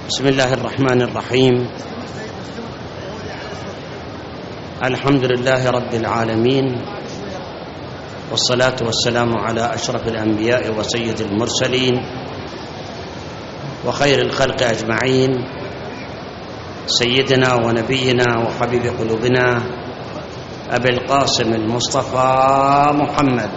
بسم الله الرحمن الرحيم. الحمد لله رب العالمين، والصلاة والسلام على أشرف الأنبياء وسيد المرسلين وخير الخلق أجمعين، سيدنا ونبينا وحبيب قلوبنا أبي القاسم المصطفى محمد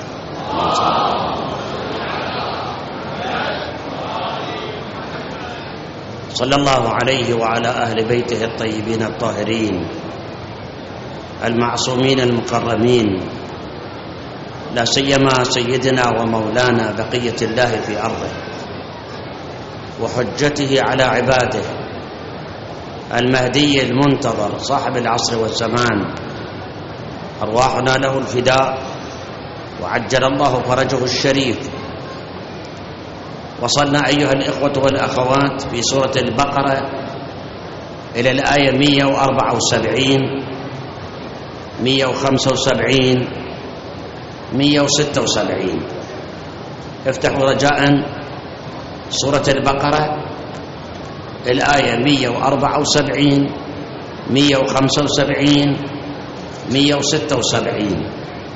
صلى الله عليه وعلى أهل بيته الطيبين الطاهرين المعصومين المكرمين، لا سيما سيدنا ومولانا بقية الله في أرضه وحجته على عباده المهدي المنتظر صاحب العصر والزمان، أرواحنا له الفداء وعجل الله فرجه الشريف. وصلنا أيها الإخوة والأخوات في سورة البقرة إلى الآية 174 175 176. افتحوا رجاء سورة البقرة الآية 174 175 176.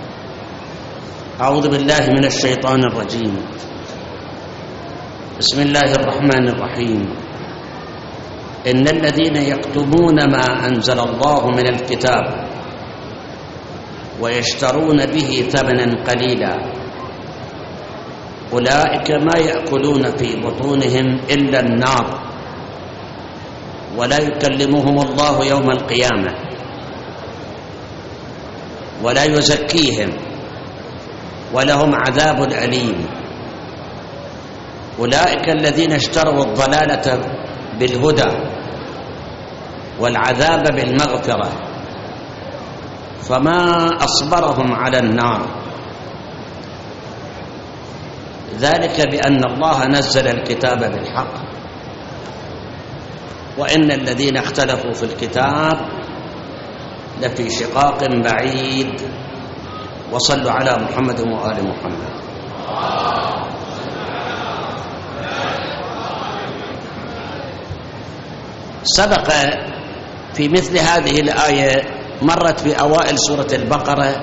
أعوذ بالله من الشيطان الرجيم. بسم الله الرحمن الرحيم. إن الذين يكتمون ما أنزل الله من الكتاب ويشترون به ثمنا قليلا أولئك ما يأكلون في بطونهم إلا النار ولا يكلمهم الله يوم القيامة ولا يزكيهم ولهم عذاب أليم. أولئك الذين اشتروا الضلالة بالهدى والعذاب بالمغفرة فما أصبرهم على النار، ذلك بأن الله نزل الكتاب بالحق وإن الذين اختلفوا في الكتاب لفي شقاق بعيد. وصلوا على محمد وآل محمد. سبق في مثل هذه الآية، مرت في أوائل سورة البقرة،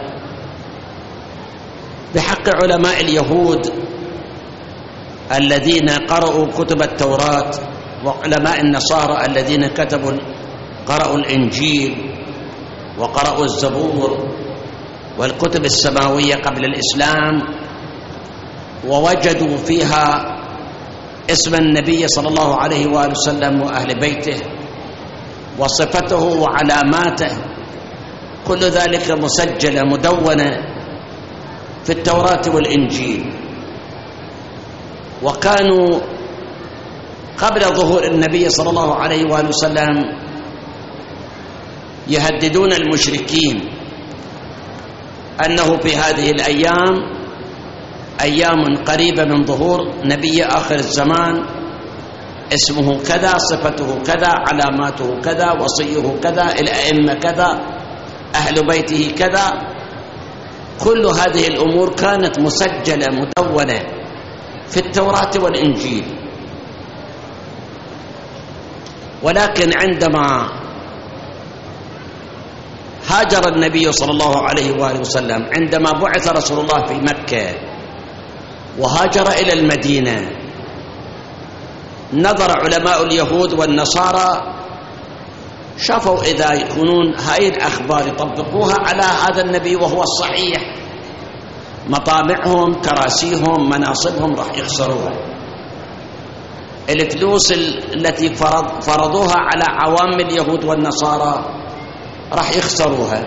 بحق علماء اليهود الذين قرأوا كتب التوراة وعلماء النصارى الذين قرأوا الإنجيل وقرأوا الزبور والكتب السماوية قبل الإسلام، ووجدوا فيها اسم النبي صلى الله عليه وآله وسلم وأهل بيته وصفته وعلاماته، كل ذلك مسجلة مدونة في التوراة والإنجيل. وكانوا قبل ظهور النبي صلى الله عليه وآله وسلم يهددون المشركين أنه في هذه الأيام أيام قريبة من ظهور نبي آخر الزمان، اسمه كذا، صفته كذا، علاماته كذا، وصيه كذا، الأئمة كذا، أهل بيته كذا. كل هذه الأمور كانت مسجلة مدونة في التوراة والإنجيل. ولكن عندما هاجر النبي صلى الله عليه وآله وسلم، عندما بعث رسول الله في مكة وهاجر إلى المدينة، نظر علماء اليهود والنصارى، شافوا إذا يكونون هاي الأخبار يطبقوها على هذا النبي وهو الصحيح، مطامعهم، كراسيهم، مناصبهم راح يخسروها. الفلوس التي فرضوها على عوام اليهود والنصارى راح يخسروها.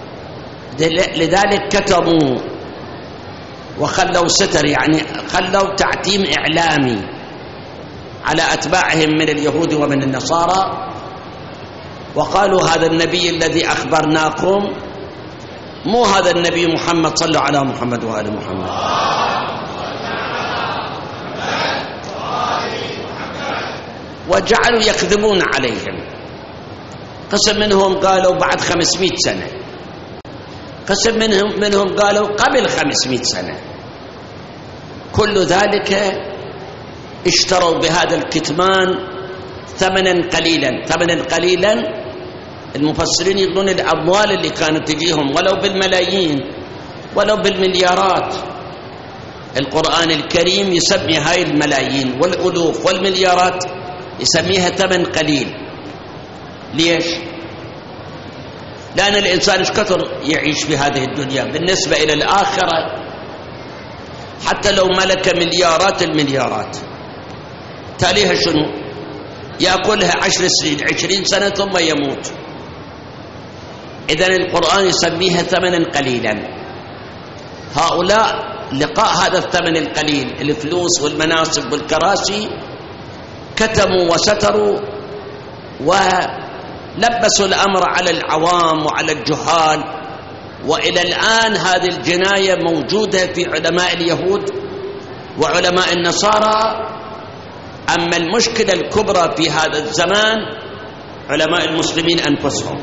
لذلك كتموا وخلوا ستر، يعني خلوا تعتيم إعلامي على أتباعهم من اليهود ومن النصارى، وقالوا هذا النبي الذي أخبرناكم مو هذا النبي محمد. صلوا على محمد وآل محمد. وجعلوا يكذبون عليهم. قسم منهم قالوا بعد 500 سنة، قسم منهم قالوا قبل 500 سنة. كل ذلك اشتروا بهذا الكتمان ثمنا قليلا. ثمنا قليلا المفسرين يقولون الأموال اللي كانت تجيهم ولو بالملايين ولو بالمليارات. القرآن الكريم يسمي هاي الملايين والألوف والمليارات يسميها ثمن قليل. ليش؟ لأن الإنسان ايش كثر يعيش في هذه الدنيا بالنسبة إلى الآخرة. حتى لو ملك مليارات المليارات تاليها شنو؟ يأكلها 10 سنين 20 سنة ثم يموت. إذن القرآن يسميها ثمنا قليلا. هؤلاء لقاء هذا الثمن القليل الفلوس والمناصب والكراسي كتموا وستروا ولبسوا الأمر على العوام وعلى الجهال. وإلى الآن هذه الجناية موجودة في علماء اليهود وعلماء النصارى. أما المشكلة الكبرى في هذا الزمان علماء المسلمين أنفسهم.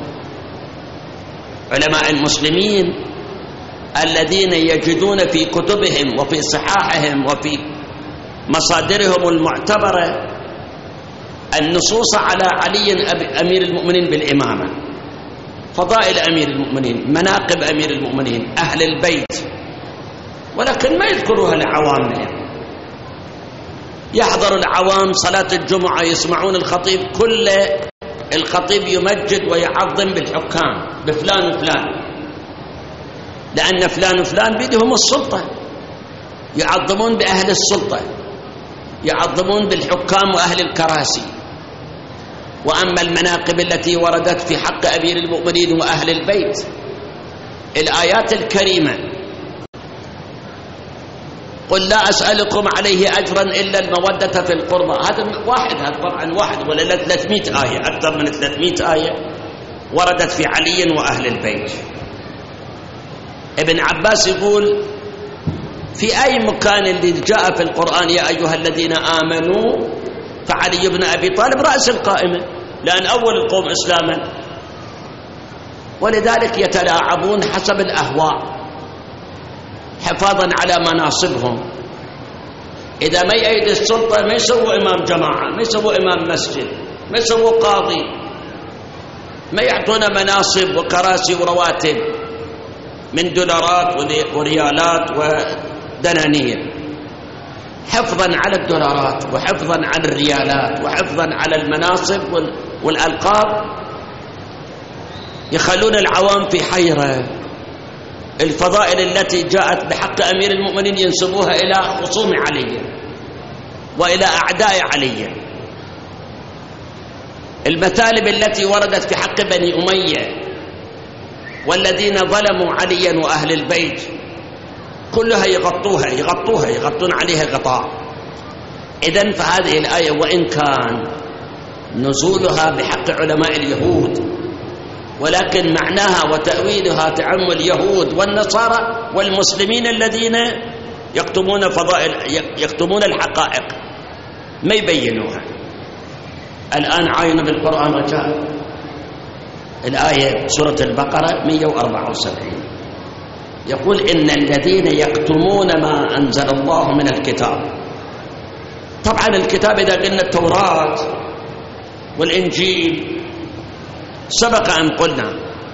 علماء المسلمين الذين يجدون في كتبهم وفي صحاحهم وفي مصادرهم المعتبرة النصوص على علي أمير المؤمنين بالإمامة، فضائل أمير المؤمنين، مناقب أمير المؤمنين، أهل البيت، ولكن ما يذكروها العوام. يحضر العوام صلاة الجمعة يسمعون الخطيب، كل الخطيب يمجد ويعظم بالحكام بفلان وفلان، لأن فلان وفلان بيدهم السلطة، يعظمون بأهل السلطة، يعظمون بالحكام وأهل الكراسي. وأما المناقب التي وردت في حق أمير المؤمنين وأهل البيت، الآيات الكريمة قل لا أسألكم عليه أجرا إلا المودة في القربى، هذا واحد، هذا طبعا واحد ولا 300 آية، أكثر من 300 آية وردت في علي وأهل البيت. ابن عباس يقول في أي مكان اللي جاء في القرآن يا أيها الذين آمنوا فعلي بن أبي طالب رأس القائمة، لأن أول القوم إسلاما، ولذلك يتلاعبون حسب الأهواء حفاظا على مناصبهم. إذا ما يأيد السلطة ما يسووا إمام جماعة، ما يسووا إمام مسجد، ما يسووا قاضي، ما يعطونا مناصب وكراسي ورواتب من دولارات وريالات ودنانير، حفظا على الدولارات وحفظا على الريالات وحفظا على المناصب والألقاب. يخلون العوام في حيرة. الفضائل التي جاءت بحق أمير المؤمنين ينسبوها إلى خصوم علي وإلى أعداء علي. المثالب التي وردت في حق بني أمية والذين ظلموا عليا وأهل البيت كلها يغطون عليها غطاء. إذن فهذه الآية وإن كان نزولها بحق علماء اليهود، ولكن معناها وتأويلها تعم اليهود والنصارى والمسلمين الذين يكتمون الحقائق ما يبينوها. الآن عاين بالقرآن رجاء الآية سورة البقرة 174 يقول إن الذين يكتمون ما أنزل الله من الكتاب. طبعا الكتاب إذا قلنا التوراة والإنجيل، سبق أن قلنا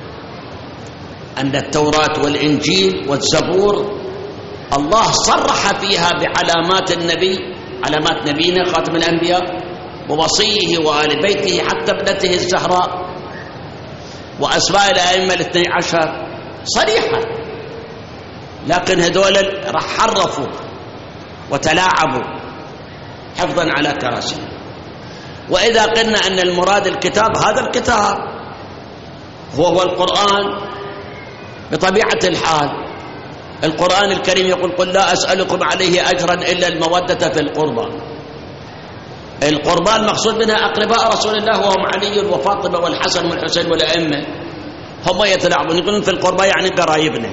أن التوراة والإنجيل والزبور الله صرح فيها بعلامات النبي، علامات نبينا خاتم الأنبياء ووصيه وآل بيته حتى ابنته الزهراء وأسماء الأئمة 12 صريحة، لكن هذول راح حرفوا وتلاعبوا حفظا على كراسي. وإذا قلنا أن المراد الكتاب، هذا الكتاب هو القرآن بطبيعة الحال. القرآن الكريم يقول قل لا أسألكم عليه أجرا إلا المودة في القربى. القربى المقصود منها أقرباء رسول الله وهم علي وفاطمة والحسن والحسين والأئمة، هم يتلاعبون يقولون في القربى يعني قرايبنا.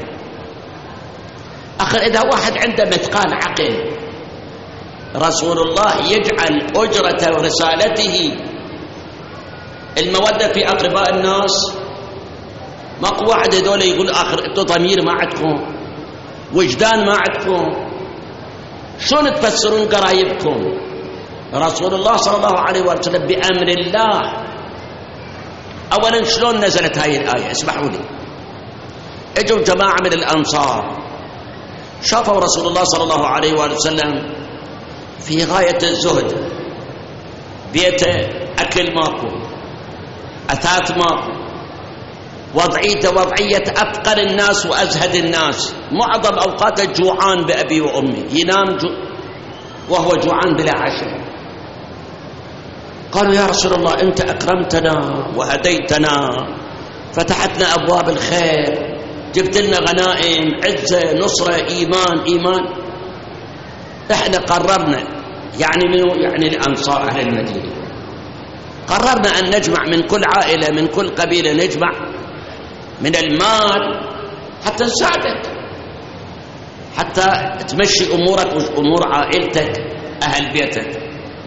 أخر إذا واحد عنده مثقال عقل، رسول الله يجعل أجرة رسالته المودة في أقرباء الناس. ماكو واحد هذول يقول آخر أنتم ضمير ما عندكم، وجدان ما عندكم، شلون تفسرون قرايبكم؟ رسول الله صلى الله عليه وسلم بأمر الله. أولا شلون نزلت هاي الآية؟ اسمحوا لي. اجوا جماعة من الأنصار شافوا رسول الله صلى الله عليه وسلم في غاية الزهد، بيته أكل ماكو، أثاث ماكو، وضعيته وضعية أفقر الناس وأزهد الناس، معظم أوقاته جوعان بأبي وأمي، ينام وهو جوعان بلا عشاء. قالوا يا رسول الله أنت أكرمتنا وهديتنا، فتحتنا أبواب الخير، جبت لنا غنائم، عزة، نصرة، إيمان. إحنا قررنا، يعني منو؟ يعني الأنصار أهل المدينة، قررنا أن نجمع من كل عائلة من كل قبيلة، نجمع من المال حتى نساعدك، حتى تمشي أمورك وأمور عائلتك أهل بيتك.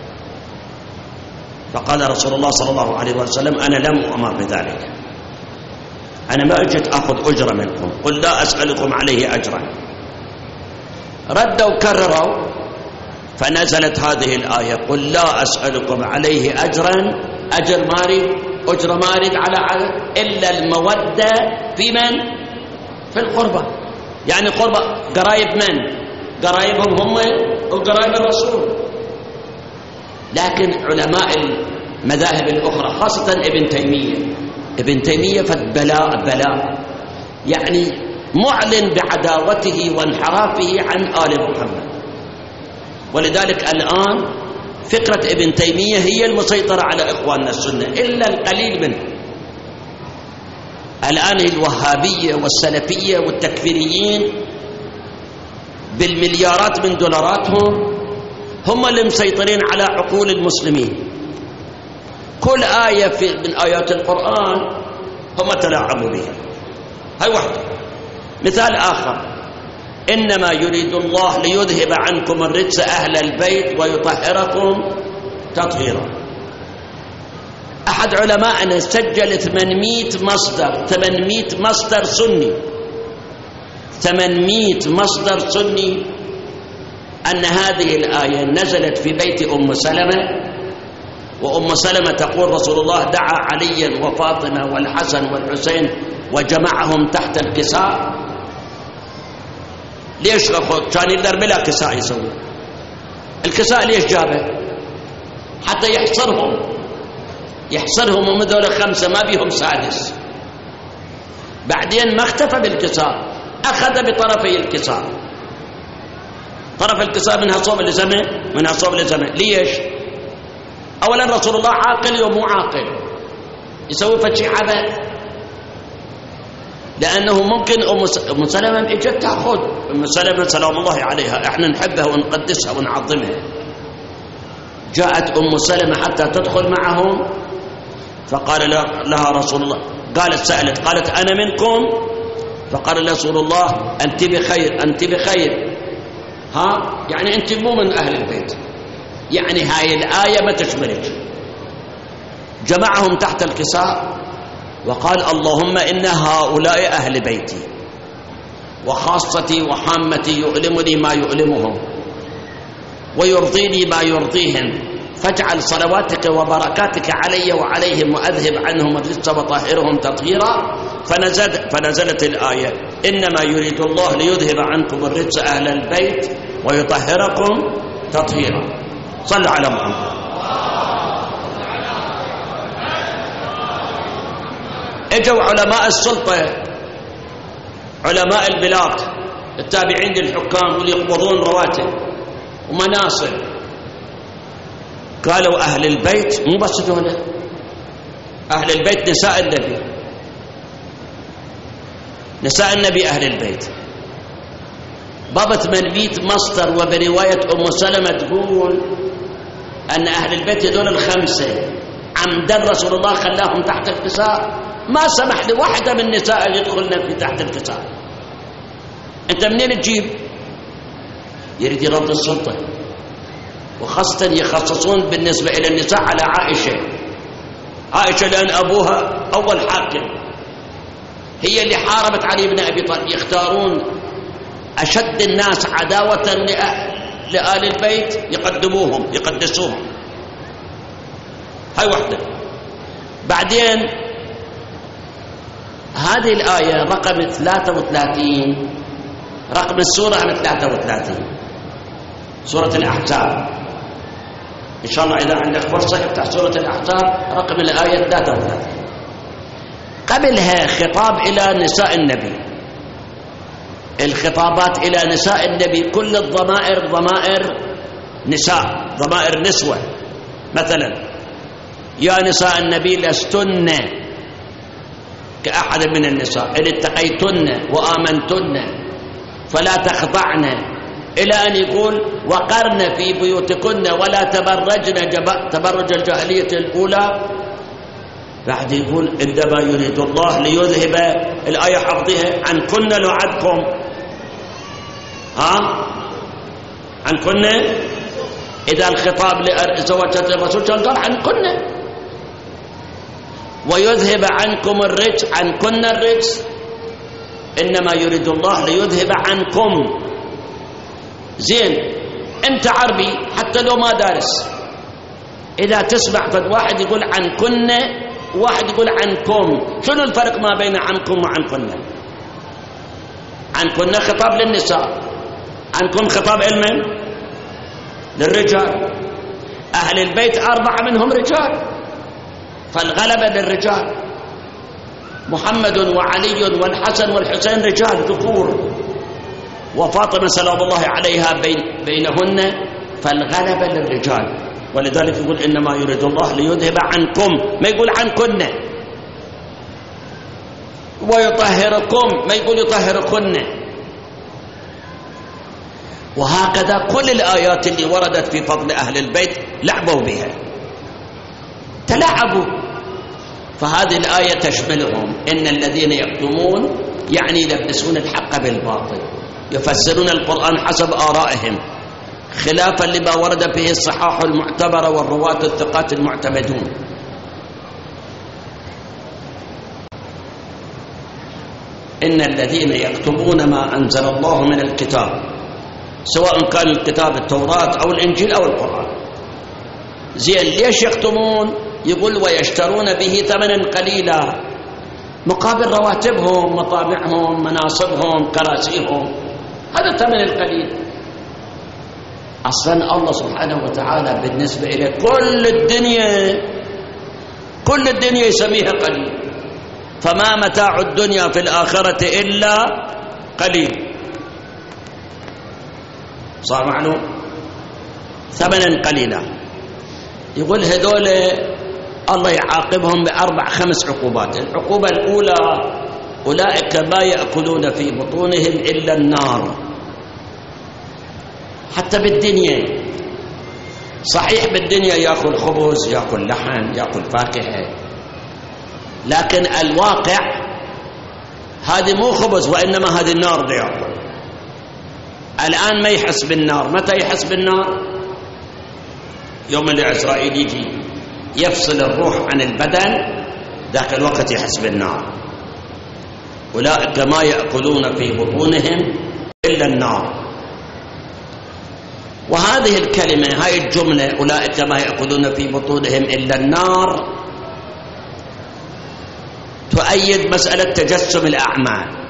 فقال رسول الله صلى الله عليه وسلم أنا لم أؤمر بذلك، أنا ما أجيت أخذ أجرة منكم، قل لا أسألكم عليه أجرا. ردوا وكرروا، فنزلت هذه الآية قل لا أسألكم عليه أجرا، أجر مارد، أجر مارد على إلا المودة في من؟ في القربة. يعني قربة قرايب من؟ قرايبهم هم وقرايب الرسول. لكن علماء المذاهب الأخرى خاصة ابن تيمية فبلاء، يعني معلن بعداوته وانحرافه عن آل محمد. ولذلك الآن فكرة ابن تيمية هي المسيطرة على إخواننا السنة إلا القليل منه. الآن الوهابية والسلفية والتكفيريين بالمليارات من دولاراتهم هم اللي مسيطرين على عقول المسلمين. كل آية من آيات القرآن هم تلاعبوا بها. هاي واحدة. مثال آخر، إنما يريد الله ليذهب عنكم الرجس أهل البيت ويطهركم تطهيرا. أحد علماءنا سجل 800 مصدر سني، 800 مصدر سني أن هذه الآية نزلت في بيت أم سلمة، وأم سلمة تقول رسول الله دعا عليا وفاطمة والحسن والحسين وجمعهم تحت الكساء. ليش كان يقدر بلا كساء يسوي الكساء؟ ليش جابه؟ حتى يحصرهم ومن ذول 5 ما بيهم 6. بعدين ما اختفى بالكساء، أخذ بطرفي الكساء، طرف الكساء منها صوب لزمه منها صوب لزمه. ليش؟ أولا رسول الله عاقل ومو عاقل، يسوي فشي عبث، لأنه ممكن أم سلمة إجت تأخذ. أم سلمة سلام الله عليها احنا نحبها ونقدسها ونعظمها، جاءت أم سلمة حتى تدخل معهم، فقال لها رسول الله، سألت قالت أنا منكم؟ فقال رسول الله أنت بخير، يعني أنت مو من أهل البيت، يعني هاي الآية ما تشملك. جمعهم تحت الكساء وقال اللهم إن هؤلاء أهل بيتي وخاصتي وحامتي، يؤلمني ما يؤلمهم ويرضيني ما يرضيهم، فاجعل صلواتك وبركاتك علي وعليهم وأذهب عنهم الرجس وطهرهم تطهيرا. فنزلت الآية إنما يريد الله ليذهب عنكم الرجس أهل البيت ويطهركم تطهيرا. صلوا على محمد. اجوا علماء السلطة، علماء البلاد التابعين للحكام واللي يقبضون رواتب ومناصب، قالوا أهل البيت مو بس دولة، أهل البيت نساء النبي أهل البيت. بابا 800 مصدر، وبرواية أم سلمة تقول أن أهل البيت هذول 5 عمدا رسول الله خلاهم تحت الكساء، ما سمح لواحدة من النساء يدخلن في تحت الكساء. أنت منين تجيب؟ يريد يرد السلطة، وخاصة يخصصون بالنسبة إلى النساء على عائشة لأن أبوها أول حاكم، هي اللي حاربت علي بن أبي طالب. يختارون أشد الناس عداوة لآل البيت يقدموهم يقدسوهم. هاي وحدة. بعدين هذه الآية رقم 33 رقم السورة 33 سورة الأحزاب. إن شاء الله إذا عندك فرصة افتح سورة الأحزاب رقم الآية 33. قبلها خطاب إلى نساء النبي. الخطابات إلى نساء النبي كل الضمائر ضمائر نساء، ضمائر نسوة. مثلا يا نساء النبي لستن كأحد من النساء إن اتقيتن وآمنتن فلا تخضعن، إلى أن يقول وقرن في بيوتكن ولا تبرجن تبرج الجاهلية الأولى. بعد يقول عندما يريد الله ليذهب الآية حفظها عنكن لعدكم. عنكن إذا الخطاب لزوجة الرسول قال عنكن. ويذهب عنكم الرجس عنكن الرجس، إنما يريد الله ليذهب عنكم. زين أنت عربي حتى لو ما دارس، إذا تسمع فد واحد يقول عنكن وواحد يقول عنكم، شنو الفرق ما بين عنكم وعنكن؟ عنكن خطاب للنساء، عنكم خطاب علما للرجال. أهل البيت 4 منهم رجال، فالغلبة للرجال. محمد وعلي والحسن والحسين رجال ذكور، وفاطمة سلام الله عليها بينهن، فالغلبة للرجال. ولذلك يقول إنما يريد الله ليذهب عنكم، ما يقول عنكن. ويطهركم، ما يقول يطهركن. وهكذا كل الآيات اللي وردت في فضل أهل البيت لعبوا بها، تلاعبوا. فهذه الآية تشملهم. إن الذين يكتمون يعني يلبسون الحق بالباطل، يفسرون القرآن حسب آرائهم خلافا لما ورد فيه الصحاح المعتبرة والرواة الثقات المعتمدون. إن الذين يكتمون ما أنزل الله من الكتاب، سواء كان الكتاب التوراة أو الإنجيل أو القرآن. زين ليش يكتمون؟ يقول ويشترون به ثمنا قليلا مقابل رواتبهم مطابعهم مناصبهم كراسيهم، هذا الثمن القليل. أصلا الله سبحانه وتعالى بالنسبة إلى كل الدنيا يسميها قليل، فما متاع الدنيا في الآخرة إلا قليل. صار معلوم؟ ثمنا قليلا. يقول هذول الله يعاقبهم ب4-5 عقوبات. العقوبة الأولى أولئك ما يأكلون في بطونهم إلا النار. حتى بالدنيا صحيح بالدنيا يأكل خبز يأكل لحم يأكل فاكهة، لكن الواقع هذه مو خبز وإنما هذه النار دي يأكل. الآن ما يحس بالنار. متى يحس بالنار؟ يوم اللي عزرائيل يجي يفصل الروح عن البدن، ذاك الوقت يحس بالنار. أولئك ما يأكلون في بطونهم إلا النار. وهذه الكلمة هاي الجملة أولئك ما يأكلون في بطونهم إلا النار تؤيد مسألة تجسم الأعمال.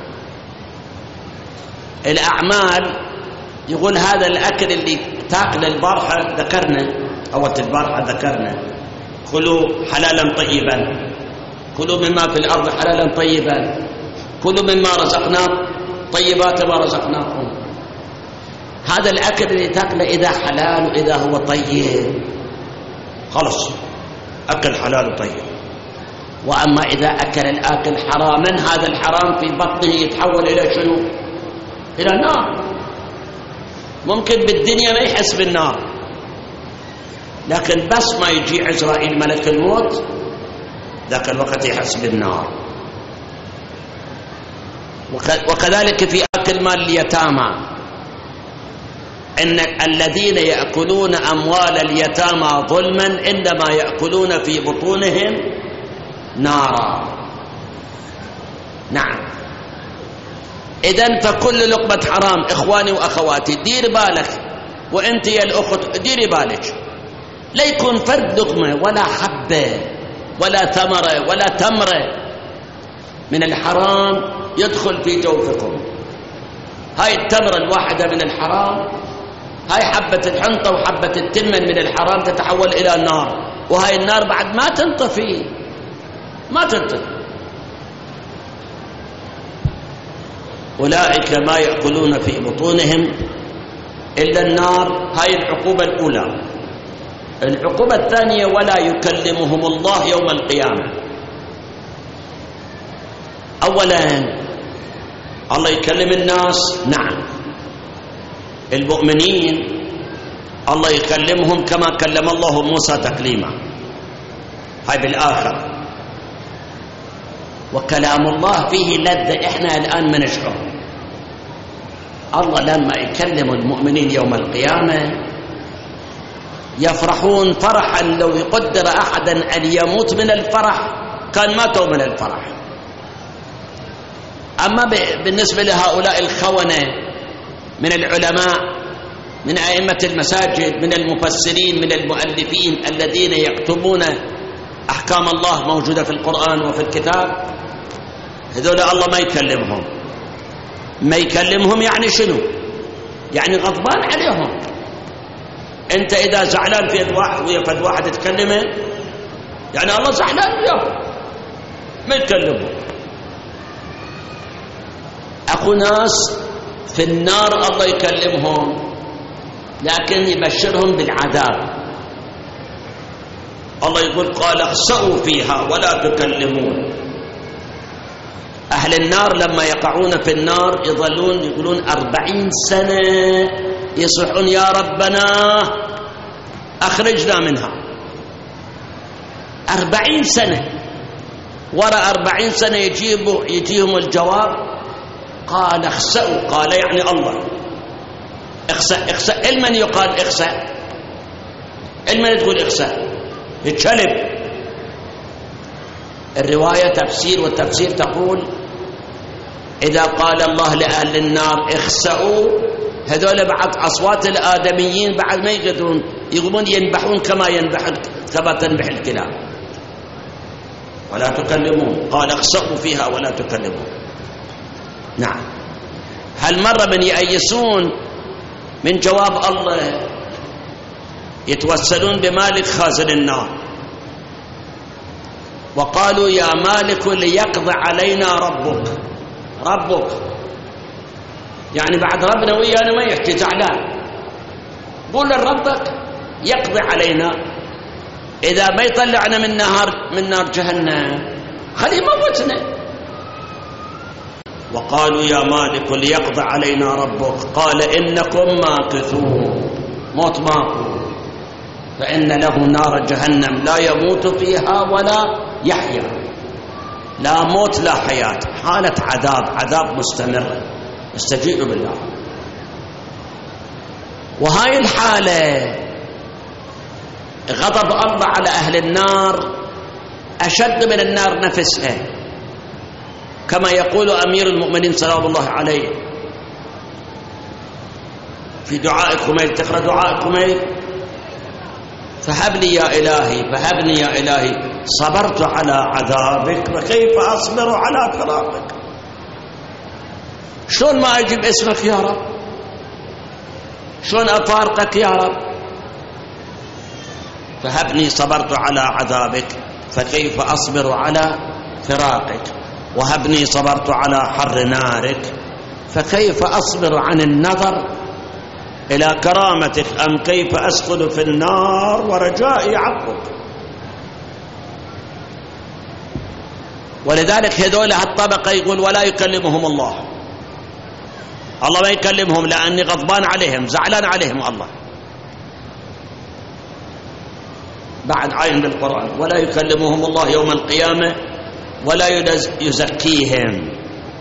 الأعمال يقول هذا الأكل اللي تاكل البارحة ذكرنا أول البارحة ذكرنا كلوا حلالا طيبا، كلوا مما في الأرض حلالا طيبا، كلوا مما رزقناكم طيبات ما رزقناكم. هذا الأكل اللي تاكله إذا حلال وإذا هو طيب خلص أكل حلال وطيب. وأما إذا أكل الآكل حراما، هذا الحرام في بطنه يتحول إلى شنو؟ إلى النار. ممكن بالدنيا ما يحس بالنار، لكن بس ما يجي عزرائيل ملك الموت ذاك الوقت يحس بالنار. وكذلك في أكل مال اليتامى، إن الذين يأكلون أموال اليتامى ظلما إنما يأكلون في بطونهم نارا. نعم. إذن فكل لقمة حرام. إخواني وأخواتي دير بالك، وأنت يا الأخت ديري بالك لا يكون فرد لقمة ولا حبة ولا ثمرة ولا تمرة من الحرام يدخل في جوفكم. هاي التمرة الواحدة من الحرام، هاي حبة الحنطة وحبة التمن من الحرام تتحول إلى النار، وهاي النار بعد ما تنطفي، ما تنطفي. أولئك ما يأكلون في بطونهم إلا النار. هاي العقوبة الأولى. العقوبة الثانية ولا يكلمهم الله يوم القيامة. أولا الله يكلم الناس، نعم المؤمنين الله يكلمهم كما كلم الله موسى تكليما، هاي بالآخر. وكلام الله فيه لذة احنا الآن ما نشعر. الله لما يكلم المؤمنين يوم القيامة يفرحون فرحا لو يقدر أحدا أن يموت من الفرح كان ماتوا من الفرح. أما بالنسبة لهؤلاء الخونة من العلماء، من أئمة المساجد، من المفسرين، من المؤلفين الذين يكتبون أحكام الله موجودة في القرآن وفي الكتاب، هذول الله ما يكلمهم. ما يكلمهم يعني شنو؟ يعني غضبان عليهم. أنت إذا زعلان في فد واحد تكلمه يعني الله زعلان وياه، ما يكلمه. أخو ناس في النار الله يكلمهم لكن يبشرهم بالعذاب. الله يقول قال اخسئوا فيها ولا تكلمون. أهل النار لما يقعون في النار يظلون يقولون 40 سنة يصيحون يا ربنا أخرجنا منها. 40 سنة، وراء 40 سنة يجيهم الجواب قال اخسئوا. قال يعني الله اخسأ. اخسأ المن يقال اخسأ، المن تقول اخسأ يتشلب. الرواية تفسير، والتفسير تقول إذا قال الله لأهل النار اخسأوا، هذول بعد أصوات الآدميين بعد ما يقدرون يقومون ينبحون كما تنبح الكلاب. ولا تكلمون، قال اخسأوا فيها ولا تكلمون. نعم. هل مرة من يأيسون من جواب الله يتوسلون بمالك خازن النار وقالوا يا مالك ليقضي علينا ربك. ربك يعني بعد ربنا ويانا ما يحكي زعلان، قول لربك يقضي علينا، إذا ما يطلعنا من نار جهنم خليه يموتنا. وقالوا يا مالك ليقضي علينا ربك قال إنكم ماكثون. موت ماكو، فإن له نار جهنم لا يموت فيها ولا يحيا. لا موت لا حياة، حالة عذاب مستمر. استجيبوا بالله. وهاي الحالة غضب الله على أهل النار أشد من النار نفسها، كما يقول أمير المؤمنين سلام الله عليه في دعاء كميل. تقرأ دعاء كميل فهب لي يا إلهي، فهبني يا إلهي، صبرت على عذابك وكيف أصبر على فراقك. شلون ما أجيب اسمك يا رب؟ شلون أفارقك يا رب؟ فهبني صبرت على عذابك فكيف أصبر على فراقك، وهبني صبرت على حر نارك فكيف أصبر عن النظر إلى كرامتك، أم كيف أسقط في النار ورجائي عفوك. ولذلك هذول هالطبقة يقول ولا يكلمهم الله. الله ما يكلمهم لأني غضبان عليهم، زعلان عليهم. الله بعد عين بالقرآن ولا يكلمهم الله يوم القيامة ولا يزكيهم.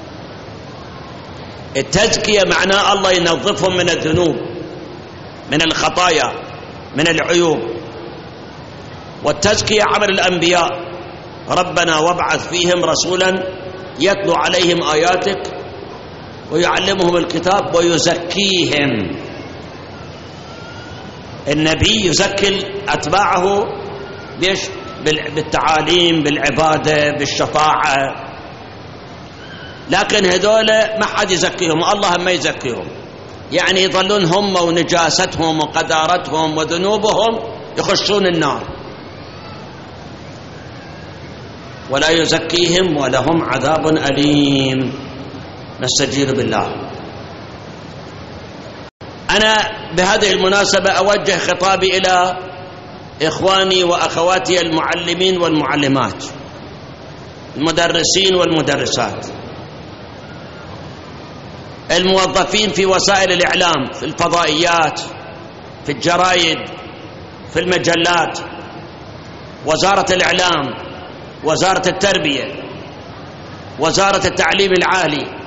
التزكية معناه الله ينظفهم من الذنوب، من الخطايا، من العيوب. والتزكية عمل الأنبياء. ربنا وابعث فيهم رسولا يتلو عليهم آياتك ويعلمهم الكتاب ويزكيهم. النبي يزكي أتباعه بالتعاليم، بالعبادة، بالشفاعة، لكن هذول ما حد يزكيهم، الله ما يزكيهم، يعني يظلون هم ونجاستهم وقذارتهم وذنوبهم يخشون النار ولا يزكيهم ولهم عذاب أليم. نستجير بالله. أنا بهذه المناسبة أوجه خطابي إلى إخواني وأخواتي المعلمين والمعلمات، المدرسين والمدرسات، الموظفين في وسائل الإعلام، في الفضائيات، في الجرائد، في المجلات، وزارة الإعلام، وزارة التربية، وزارة التعليم العالي.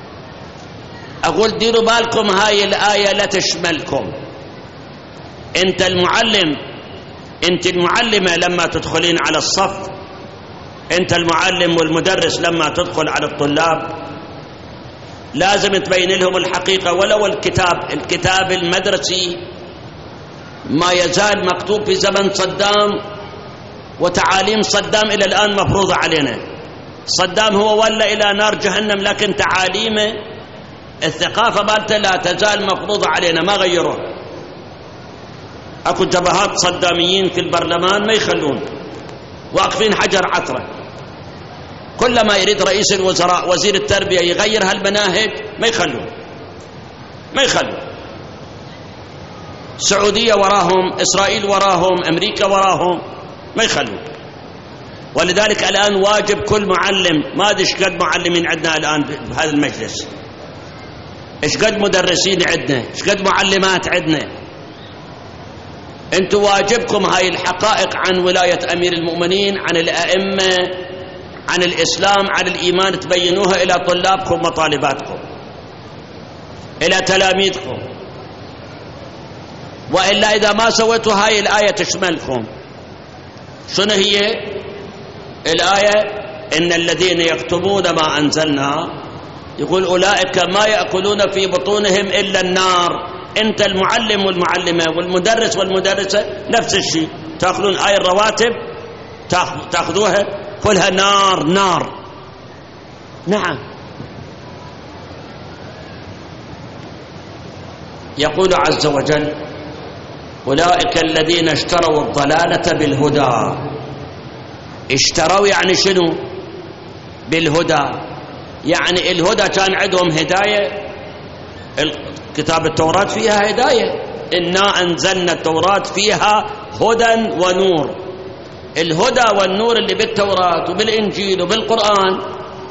أقول ديروا بالكم هاي الآية لا تشملكم. أنت المعلم، أنت المعلمة لما تدخلين على الصف، أنت المعلم والمدرس لما تدخل على الطلاب لازم تبين لهم الحقيقة. ولو الكتاب المدرسي ما يزال مكتوب في زمن صدام، وتعاليم صدام إلى الآن مفروضة علينا. صدام هو ولا إلى نار جهنم، لكن تعاليمه الثقافة مالته لا تزال مفروضة علينا، ما غيروها. أكو جبهات صداميين في البرلمان ما يخلون، واقفين حجر عثرة. كلما يريد رئيس الوزراء وزير التربية يغير هالمناهج ما يخلون. السعودية وراهم، إسرائيل وراهم، أمريكا وراهم، ما يخلون. ولذلك الآن واجب كل معلم، ما أدري إيش قد معلمين عندنا الآن بهذا المجلس، إيش قد مدرسين عندنا، إيش قد معلمات عندنا. أنتم واجبكم هاي الحقائق عن ولاية أمير المؤمنين، عن الأئمة، عن الإسلام، عن الإيمان، تبينوها إلى طلابكم وطالباتكم، إلى تلاميذكم. وإلا إذا ما سويتوا هاي الآية تشملكم. شنو هي الآية؟ إن الذين يكتمون ما أنزلنا، يقول أولئك ما يأكلون في بطونهم إلا النار. أنت المعلم والمعلمة والمدرس والمدرسة نفس الشيء، تأخذون آية الرواتب تأخذوها كلها نار نار. نعم. يقول عز وجل أولئك الذين اشتروا الضلالة بالهدى. اشتروا يعني شنو؟ بالهدى، يعني الهدى كان عندهم هداية. كتاب التوراة فيها هداية، إنا أنزلنا التوراة فيها هدى ونور. الهدى والنور اللي بالتوراة وبالإنجيل وبالقرآن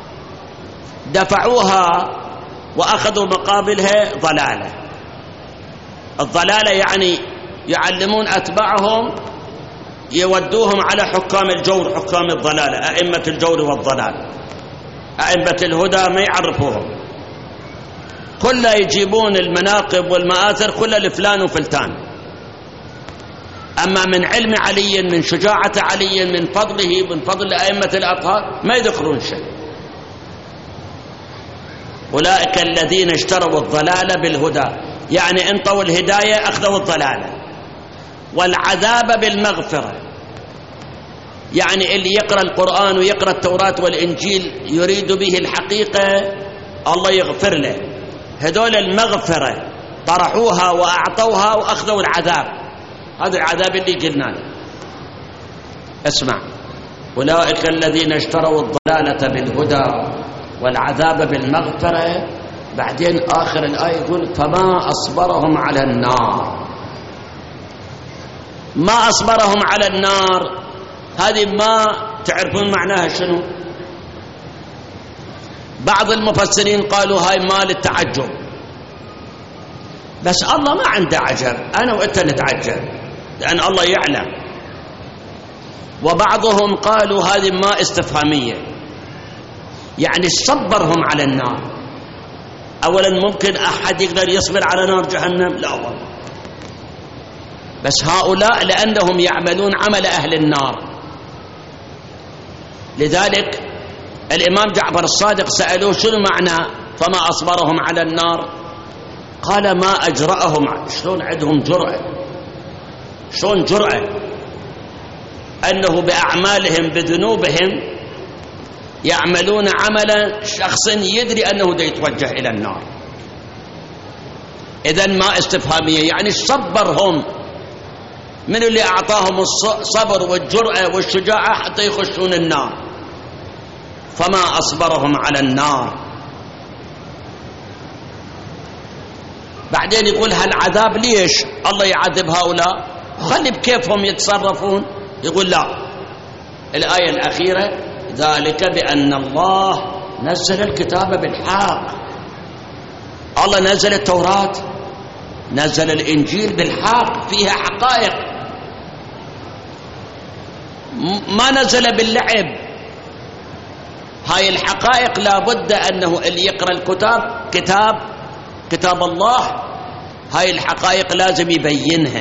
دفعوها وأخذوا مقابلها ضلالة. الضلالة يعني يعلمون أتباعهم، يودوهم على حكام الجور، حكام الضلالة، أئمة الجور والضلال. أئمة الهدى ما يعرفوهم، كله يجيبون المناقب والمآثر كله لفلان وفلتان. أما من علم علي، من شجاعة علي، من فضله، من فضل أئمة الأطهار ما يذكرون شيء. أولئك الذين اشتروا الضلالة بالهدى، يعني انطوا الهداية أخذوا الضلالة. والعذاب بالمغفرة، يعني اللي يقرأ القرآن ويقرأ التوراة والإنجيل يريد به الحقيقة الله يغفر له. هذول المغفرة طرحوها وأعطوها وأخذوا العذاب. هذا العذاب اللي قلنا له. اسمع، أولئك الذين اشتروا الضلالة بالهدى والعذاب بالمغفرة. بعدين آخر الآية يقول فما أصبرهم على النار. ما أصبرهم على النار هذه ما تعرفون معناها شنو؟ بعض المفسرين قالوا هاي مال التعجب، بس الله ما عنده عجب، أنا وأنت نتعجب لأن الله يعلم. وبعضهم قالوا هذه ما استفهامية، يعني صبرهم على النار. أولا ممكن أحد يقدر يصبر على نار جهنم؟ لا والله. بس هؤلاء لأنهم يعملون عمل أهل النار، لذلك الإمام جعفر الصادق سألوه شنو معنى فما أصبرهم على النار؟ قال ما أجرأهم. شلون عندهم جرأة؟ شلون جرأة أنه بأعمالهم بذنوبهم يعملون عملا شخص يدري أنه دا يتوجه إلى النار. إذن ما استفهامية، يعني صبرهم، من اللي أعطاهم الصبر والجرأة والشجاعة حتى يخشون النار؟ فما أصبرهم على النار. بعدين يقول هالعذاب ليش الله يعذب هؤلاء؟ خلي بكيفهم يتصرفون. يقول لا، الآية الأخيرة ذلك بأن الله نزل الكتاب بالحق. الله نزل التوراة، نزل الإنجيل بالحق، فيها حقائق، ما نزل باللعب. هاي الحقائق لابد أنه اللي يقرأ الكتاب كتاب الله، هاي الحقائق لازم يبينها.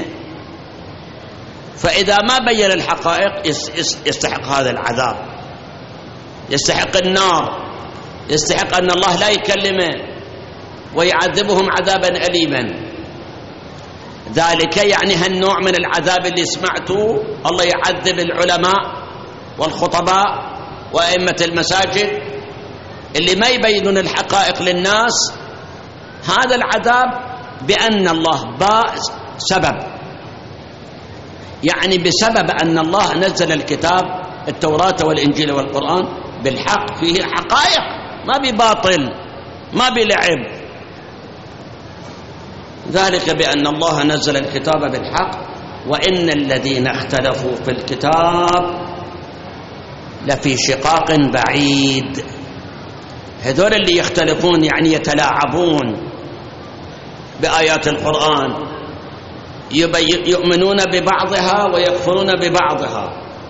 فإذا ما بين الحقائق يستحق هذا العذاب، يستحق النار، يستحق أن الله لا يكلمه ويعذبهم عذابا أليما. ذلك يعني هالنوع من العذاب اللي سمعتوه، الله يعذب العلماء والخطباء وأئمة المساجد اللي ما يبينون الحقائق للناس. هذا العذاب بأن الله سبب، يعني بسبب أن الله نزل الكتاب التوراة والإنجيل والقرآن بالحق، فيه حقائق، ما بباطل ما بلعب. ذلك بأن الله نزل الكتاب بالحق وإن الذين اختلفوا في الكتاب لفي شقاق بعيد. هذول اللي يختلفون يعني يتلاعبون بآيات القرآن، يؤمنون ببعضها ويكفرون ببعضها،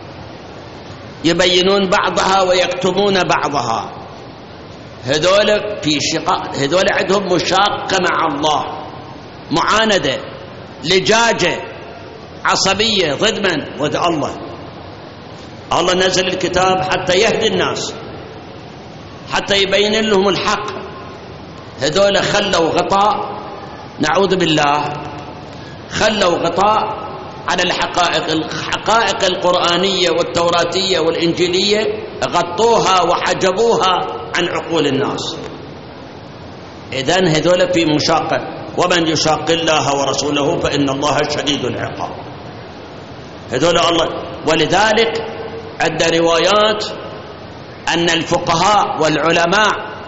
يبينون بعضها ويكتمون بعضها. هذول في شقاق، هذول عندهم مشاقة مع الله، معاندة، لجاجة، عصبية. ضد من؟ ضد الله. الله نزل الكتاب حتى يهدي الناس، حتى يبين لهم الحق. هذول خلوا غطاء، نعوذ بالله، خلوا غطاء على الحقائق القرآنية والتوراتية والإنجيلية، غطوها وحجبوها عن عقول الناس. إذن هذول في مشاقة، ومن يشاق الله ورسوله فإن الله شديد العقاب. هذول الله. ولذلك عند روايات أن الفقهاء والعلماء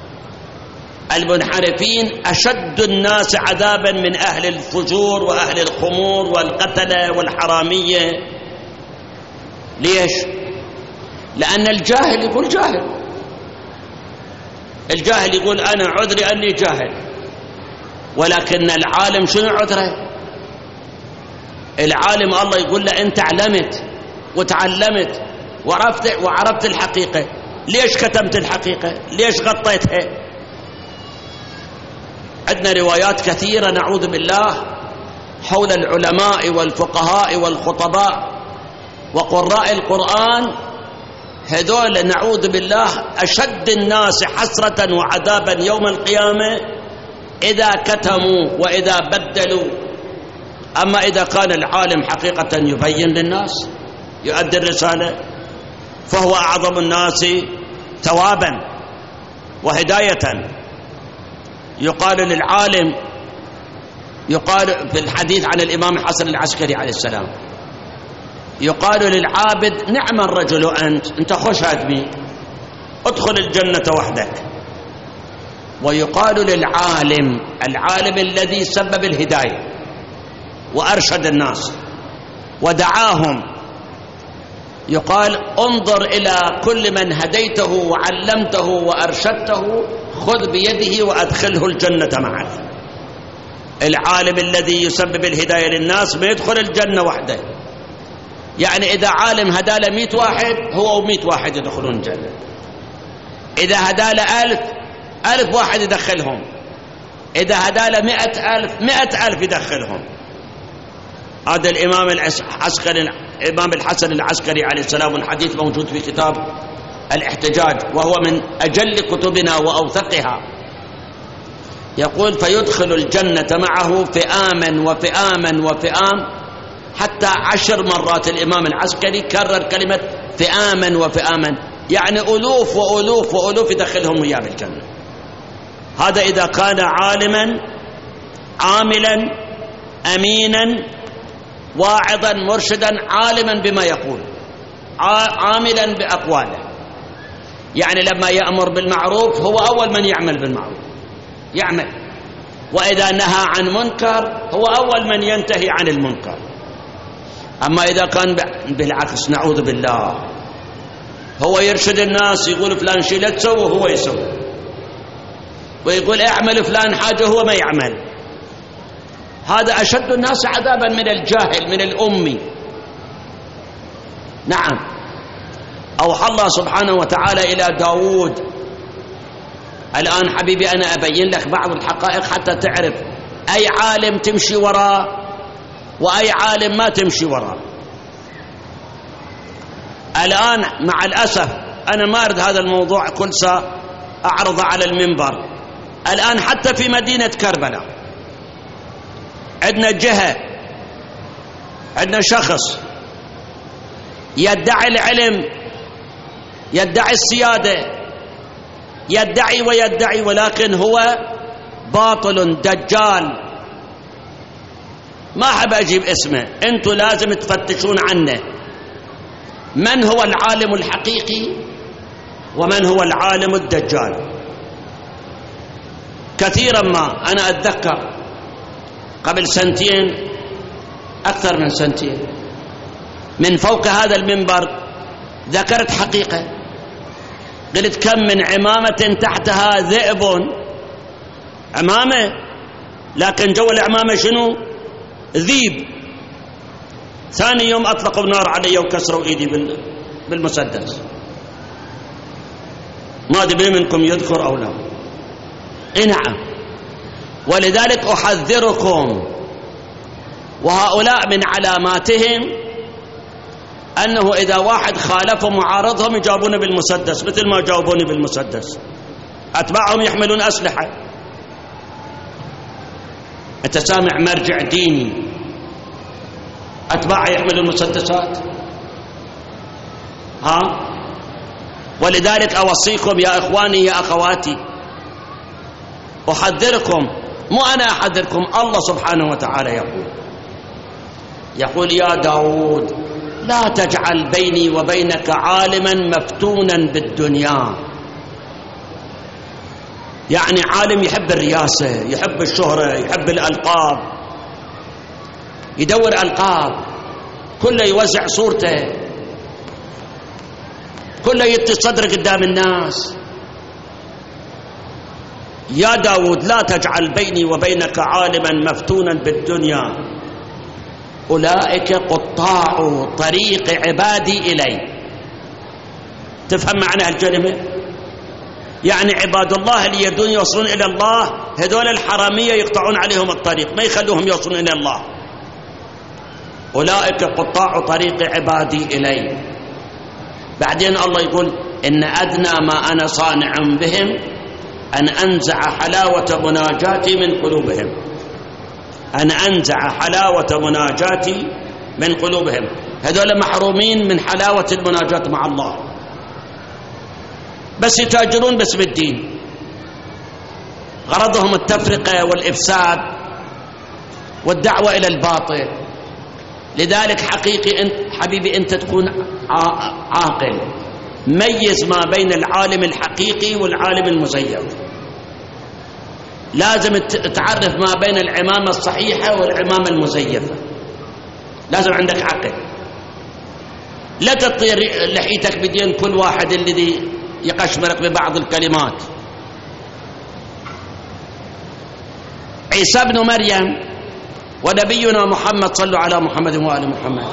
المنحرفين أشد الناس عذابا من أهل الفجور وأهل الخمور والقتلة والحرامية. ليش؟ لأن الجاهل يقول جاهل، الجاهل يقول أنا عذري أني جاهل، ولكن العالم شنو عذره؟ العالم الله يقول له أنت علمت وتعلمت وعرفت الحقيقة، ليش كتمت الحقيقة؟ ليش غطيتها؟ عندنا روايات كثيرة نعوذ بالله حول العلماء والفقهاء والخطباء وقراء القرآن. هذول نعوذ بالله أشد الناس حسرة وعذابا يوم القيامة إذا كتموا وإذا بدلوا. أما إذا كان العالم حقيقة يبين للناس، يؤدي الرسالة، فهو أعظم الناس ثوابا وهداية. يقال للعالم، يقال في الحديث عن الإمام الحسن العسكري عليه السلام، يقال للعابد نعم الرجل أنت خوش آدمي، ادخل الجنة وحدك. ويقال للعالم، العالم الذي سبب الهداية وأرشد الناس ودعاهم، يقال انظر إلى كل من هديته وعلمته وأرشدته خذ بيده وأدخله الجنة معك. العالم الذي يسبب الهداية للناس ما يدخل الجنة وحده، يعني إذا عالم هدى له 100 واحد هو و100 واحد يدخلون الجنة. إذا هدى له 1000 واحد يدخلهم، إذا هدى له 100,000 يدخلهم. هذا الإمام الحسن العسكري عليه السلام، والحديث موجود في كتاب الاحتجاج وهو من أجل كتبنا وأوثقها، يقول فيدخل الجنة معه فئاما وفئاما وفئام حتى 10 مرات الإمام العسكري كرر كلمة فئاما وفئاما، يعني ألوف وألوف وألوف يدخلهم وياه بالجنة. هذا إذا كان عالما عاملا أمينا واعظا مرشدا عالما بما يقول عاملا بأقواله، يعني لما يأمر بالمعروف هو أول من يعمل بالمعروف يعمل، وإذا نهى عن منكر هو أول من ينتهي عن المنكر. أما إذا كان بالعكس نعوذ بالله، هو يرشد الناس يقول فلان شيء لا تسوي وهو يسوي، ويقول اعمل فلان حاجة هو ما يعمل، هذا أشد الناس عذابا من الجاهل من الأمي. نعم، أوحى الله سبحانه وتعالى إلى داود. الآن حبيبي أنا أبين لك بعض الحقائق حتى تعرف أي عالم تمشي وراه وأي عالم ما تمشي وراه. الآن مع الأسف أنا ما أريد هذا الموضوع كل ساعة أعرض على المنبر. الآن حتى في مدينة كربلاء عندنا جهة، عندنا شخص يدعي العلم، يدعي السيادة، يدعي ويدعي، ولكن هو باطل دجال. ما أحب أجيب اسمه، أنتم لازم تفتشون عنه من هو العالم الحقيقي ومن هو العالم الدجال. كثيرا ما أنا أتذكر قبل سنتين، أكثر من سنتين، من فوق هذا المنبر ذكرت حقيقة، قلت كم من عمامة تحتها ذئب، عمامة لكن جو العمامة شنو؟ ذيب. ثاني يوم أطلقوا النار علي وكسروا إيدي بالمسدس. ما أدري منكم يذكر أو لا. نعم، ولذلك أحذركم، وهؤلاء من علاماتهم أنه إذا واحد خالفهم وعارضهم يجاوبون بالمسدس مثل ما جاوبوني بالمسدس. أتباعهم يحملون أسلحة. أنت سامع مرجع ديني أتباعه يحملون مسدسات؟ ها؟ ولذلك أوصيكم يا إخواني يا أخواتي، أحذركم، مو أنا أحذركم، الله سبحانه وتعالى يقول يا داود لا تجعل بيني وبينك عالما مفتونا بالدنيا. يعني عالم يحب الرياسة، يحب الشهرة، يحب الألقاب، يدور ألقاب، كله يوزع صورته، كله يتصدر قدام الناس. يا داود لا تجعل بيني وبينك عالما مفتونا بالدنيا، أولئك قطاع طريق عبادي إلي. تفهم معنى الكلمة؟ يعني عباد الله اللي يريدون يوصلون إلى الله هذول الحرامية يقطعون عليهم الطريق، ما يخلوهم يوصلون إلى الله. أولئك قطاع طريق عبادي إلي. بعدين الله يقول إن أدنى ما أنا صانع بهم أن أنزع حلاوة مناجاتي من قلوبهم، أن أنزع حلاوة مناجاتي من قلوبهم. هذول محرومين من حلاوة المناجاة مع الله، بس يتاجرون باسم الدين، غرضهم التفرقة والإفساد والدعوة إلى الباطل. لذلك حقيقي أنت حبيبي أنت تكون عاقل، ميز ما بين العالم الحقيقي والعالم المزيف. لازم تعرف ما بين العمامة الصحيحة والعمامة المزيفة، لازم عندك عقل. لا تطير لحيتك بدين كل واحد الذي يقشمرك ببعض الكلمات. عيسى ابن مريم ونبينا محمد، صلوا على محمد وآل محمد.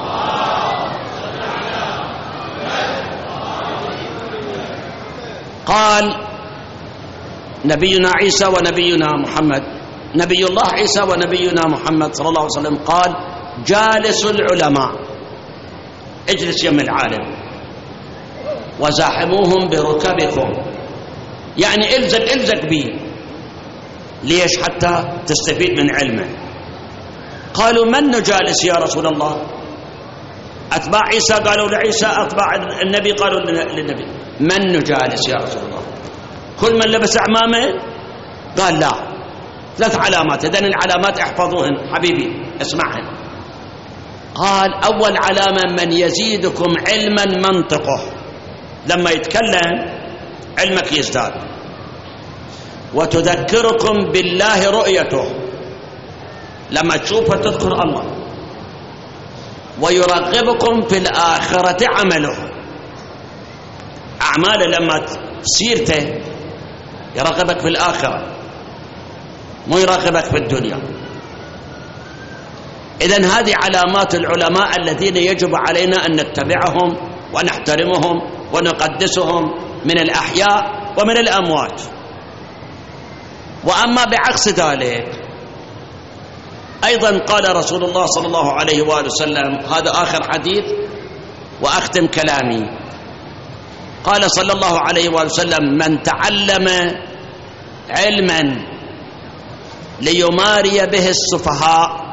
قال نبينا عيسى ونبينا محمد، نبي الله عيسى ونبينا محمد صلى الله عليه وسلم قال جالس العلماء، اجلس يم العالم وزاحموهم بركبكم، يعني الزق به. ليش؟ حتى تستفيد من علمه. قالوا من نجالس يا رسول الله؟ أتباع عيسى قالوا لعيسى، أتباع النبي قالوا للنبي. من نجالس يا رسول الله؟ كل من لبس عمامه؟ قال لا، 3 علامات. إذن العلامات احفظوهن حبيبي، اسمعهن. قال أول علامة من يزيدكم علما منطقه، لما يتكلم علمك يزداد، وتذكركم بالله رؤيته، لما تشوفه تذكر الله، ويرغبكم في الآخرة عمله، أعماله لما سيرته يرغبك في الآخرة مو يرغبك في الدنيا. إذن هذه علامات العلماء الذين يجب علينا أن نتبعهم ونحترمهم ونقدسهم من الأحياء ومن الأموات. وأما بعكس ذلك أيضا قال رسول الله صلى الله عليه وآله وسلم، هذا آخر حديث وأختم كلامي، قال صلى الله عليه وآله وسلم: من تعلم علما ليماري به السفهاء،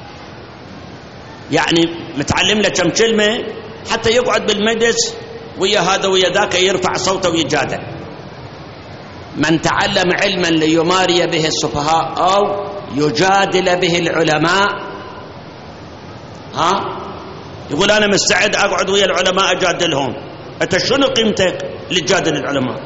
يعني متعلم له كم كلمة حتى يقعد بالمجلس ويا هذا ويا ذاك يرفع صوته ويجادل. من تعلم علما ليماري به السفهاء أو يجادل به العلماء، يقول أنا مستعد أقعد ويا العلماء أجادلهم. أنت شنو قيمتك لتجادل العلماء؟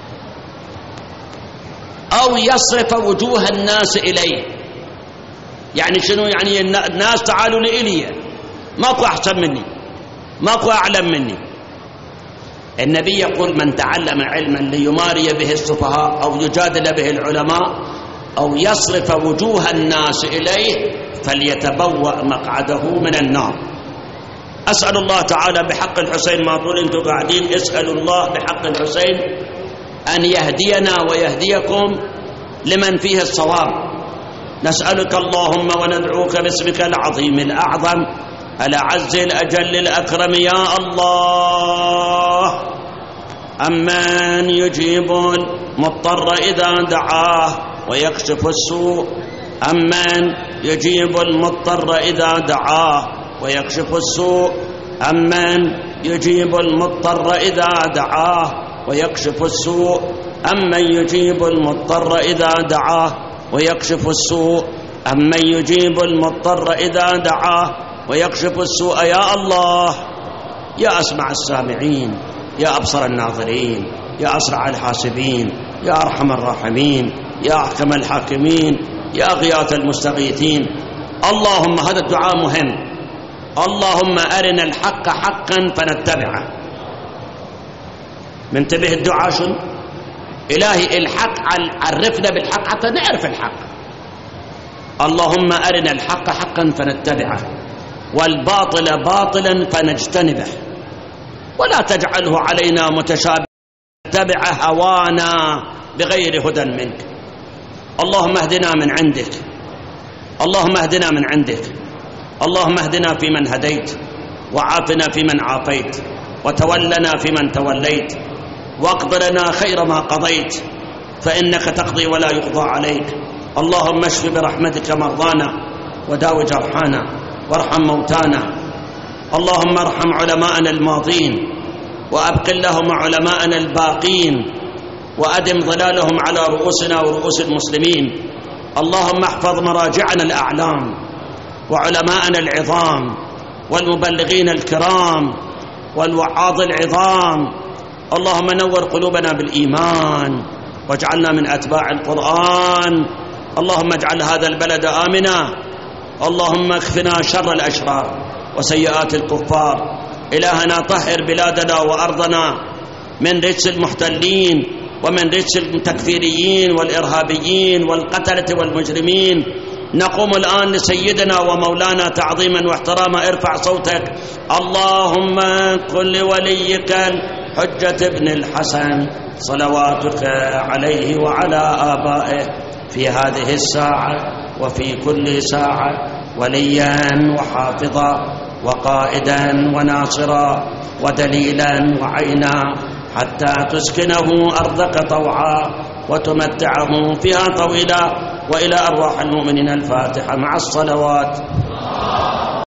أو يصرف وجوه الناس إليه، يعني شنو؟ يعني الناس تعالوا لإلي، ماكو أحسن مني، ماكو أعلم مني. النبي يقول: من تعلم علما ليماري به السفهاء أو يجادل به العلماء أو يصرف وجوه الناس إليه فليتبوأ مقعده من النار. أسأل الله تعالى بحق الحسين، ما طول أنتم قاعدين، اسألوا الله بحق الحسين أن يهدينا ويهديكم لمن فيه الصواب. نسألك اللهم وندعوك باسمك العظيم الأعظم الأعز الأجل الأكرم يا الله، أمن يجيب المضطر إذا دعاه ويكشف السوء، أمن يجيب المضطر إذا دعاه ويكشف السوء، أمن يجيب المضطر إذا دعاه ويكشف السوء، أمن يجيب المضطر إذا دعاه ويكشف السوء، أمن يجيب المضطر إذا دعاه ويكشف السوء. يا الله، يا أسمع السامعين، يا أبصر الناظرين، يا أسرع الحاسبين، يا أرحم الراحمين، يا أحكم الحاكمين، يا غياث المستغيثين. اللهم هذا الدعاء مهم، اللهم أرنا الحق حقا فنتبعه. منتبه الدعاء شنو؟ إلهي الحق، عرفنا بالحق حتى نعرف الحق. اللهم أرنا الحق حقا فنتبعه والباطل باطلا فنجتنبه، ولا تجعله علينا متشابه نتبع هوانا بغير هدى منك. اللهم اهدنا من عندك، اللهم اهدنا من عندك، اللهم اهدنا فيمن هديت، وعافنا فيمن عافيت، وتولنا فيمن توليت، واقض لنا خير ما قضيت، فإنك تقضي ولا يقضى عليك. اللهم اشف برحمتك مرضانا وداو جرحانا وارحم موتانا. اللهم ارحم علماءنا الماضين وأبق لهم علماءنا الباقين، وأدم ظلالهم على رؤوسنا ورؤوس المسلمين. اللهم احفظ مراجعنا الأعلام وعلماءنا العظام والمبلغين الكرام والوعاظ العظام. اللهم نور قلوبنا بالإيمان واجعلنا من أتباع القرآن. اللهم اجعل هذا البلد آمنا. اللهم اكفنا شر الأشرار وسيئات الكفار. إلهنا طهر بلادنا وأرضنا من رجس المحتلين ومن رجس التكفيريين والإرهابيين والقتلة والمجرمين. نقوم الآن لسيدنا ومولانا تعظيما واحتراما. ارفع صوتك. اللهم كن لوليك الحجة ابن الحسن صلواتك عليه وعلى آبائه في هذه الساعة وفي كل ساعة وليا وحافظا وقائدا وناصرا ودليلا وعينا، حتى تسكنه أرضك طوعا وتمتعه فيها طويلا. وإلى أرواح المؤمنين الفاتحة مع الصلوات.